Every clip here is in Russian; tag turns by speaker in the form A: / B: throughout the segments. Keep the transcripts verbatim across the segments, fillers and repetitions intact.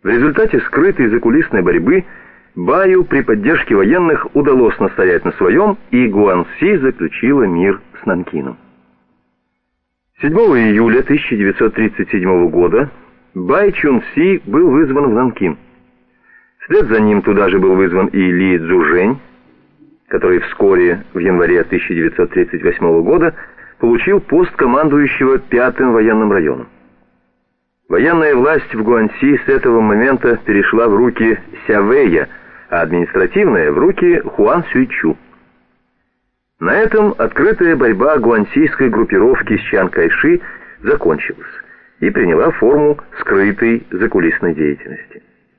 A: В результате скрытой закулисной борьбы Баю при поддержке военных удалось настоять на своем, и Гуанси заключила мир с Нанкином. седьмого июля тысяча девятьсот тридцать седьмого года Бай Чунси был вызван в Нанкин. Вслед за ним туда же был вызван и Ли Цзужень, который вскоре, в январе тысяча девятьсот тридцать восьмого года, получил пост командующего пятым военным районом. Военная власть в Гуанси с этого момента перешла в руки Сявэя, а административная в руки Хуан Сюйчу. На этом открытая борьба гуансийской группировки с Чан Кайши закончилась и приняла форму скрытой закулисной деятельности.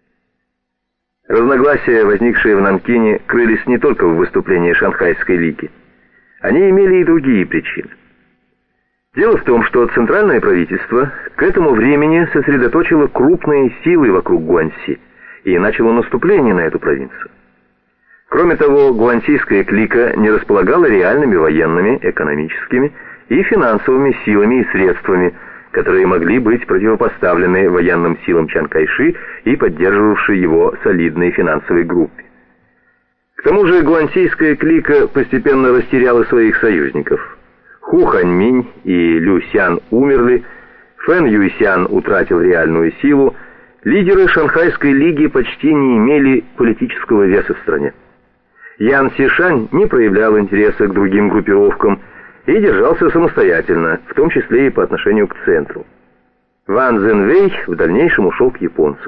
A: Разногласия, возникшие в Нанкине, крылись не только в выступлении Шанхайской лиги. Они имели и другие причины. Дело в том, что центральное правительство к этому времени сосредоточило крупные силы вокруг Гуанси и начало наступление на эту провинцию. Кроме того, гуансийская клика не располагала реальными военными, экономическими и финансовыми силами и средствами, которые могли быть противопоставлены военным силам Чан Кайши и поддерживавшей его солидной финансовой группе. К тому же гуансийская клика постепенно растеряла своих союзников. Ху Ханьминь и Лю Сян умерли, Фэн Юйсян утратил реальную силу, лидеры Шанхайской лиги почти не имели политического веса в стране. Ян Сишань не проявлял интереса к другим группировкам и держался самостоятельно, в том числе и по отношению к центру. Ван Цзэнвэй в дальнейшем ушел к японцам.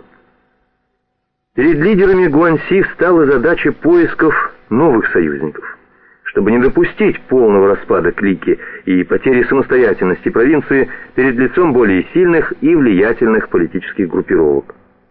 A: Перед лидерами Гуанси встала задача поисков новых союзников, чтобы не допустить полного распада клики и потери самостоятельности провинции перед лицом более сильных и влиятельных политических группировок.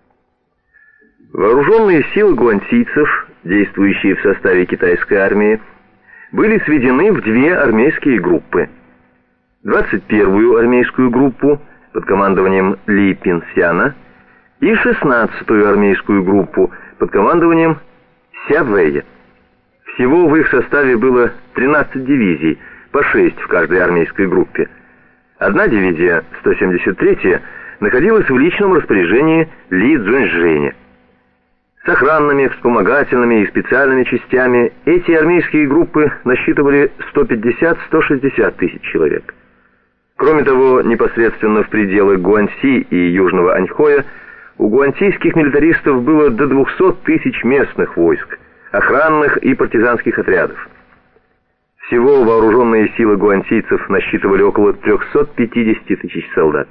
A: Вооруженные силы гуансийцев, действующие в составе китайской армии, были сведены в две армейские группы. двадцать первую армейскую группу под командованием Ли Пинсяна и шестнадцатую армейскую группу под командованием Ся Вэя. Всего в их составе было тринадцать дивизий, по шесть в каждой армейской группе. Одна дивизия, сто семьдесят третья, находилась в личном распоряжении Ли Цзуньжэня. С охранными, вспомогательными и специальными частями эти армейские группы насчитывали сто пятьдесят — сто шестьдесят тысяч человек. Кроме того, непосредственно в пределах Гуанси и Южного Аньхоя у гуансийских милитаристов было до двухсот тысяч местных войск, охранных и партизанских отрядов. Всего вооруженные силы гуансийцев насчитывали около трёхсот пятидесяти тысяч солдат.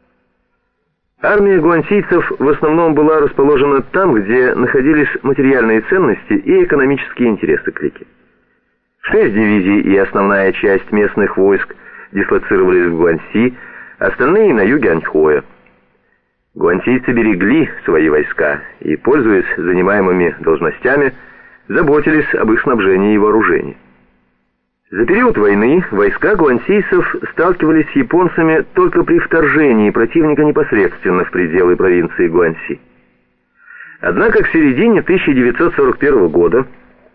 A: Армия гуансийцев в основном была расположена там, где находились материальные ценности и экономические интересы клики. Шесть дивизий и основная часть местных войск дислоцировались в Гуанси, остальные на юге Аньхоя. Гуансийцы берегли свои войска и, пользуясь занимаемыми должностями, заботились об их снабжении и вооружении. За период войны войска гуансийцев сталкивались с японцами только при вторжении противника непосредственно в пределы провинции Гуанси. Однако к середине тысяча девятьсот сорок первого года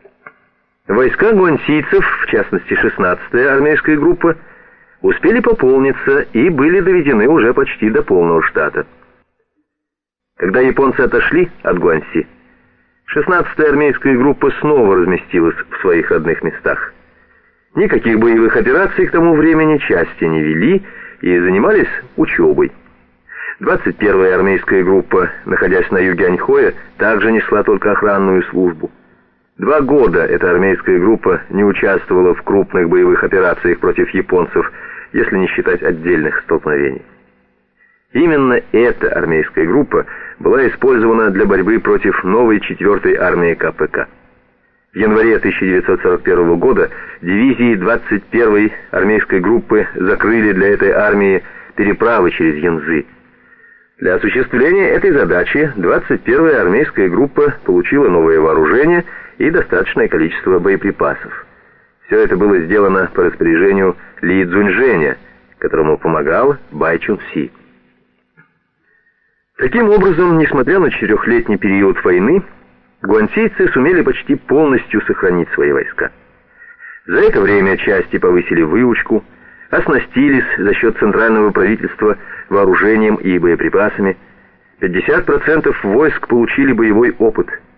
A: войска гуансийцев, в частности шестнадцатая армейская группа, успели пополниться и были доведены уже почти до полного штата. Когда японцы отошли от Гуанси, шестнадцатая армейская группа снова разместилась в своих родных местах. Никаких боевых операций к тому времени части не вели и занимались учебой. двадцать первая армейская группа, находясь на юге Аньхоя, также несла только охранную службу. Два года эта армейская группа не участвовала в крупных боевых операциях против японцев, если не считать отдельных столкновений. Именно эта армейская группа была использована для борьбы против новой четвертой армии Ка Пэ Ка. В январе тысяча девятьсот сорок первого года дивизии двадцать первой армейской группы закрыли для этой армии переправы через Янцзы. Для осуществления этой задачи двадцать первая армейская группа получила новое вооружение и достаточное количество боеприпасов. Все это было сделано по распоряжению Ли Цзуньжэня, которому помогал Бай Чунси. Таким образом, несмотря на четырехлетний период войны, гуансийцы сумели почти полностью сохранить свои войска. За это время части повысили выучку, оснастились за счет центрального правительства вооружением и боеприпасами, пятьдесят процентов войск получили боевой опыт.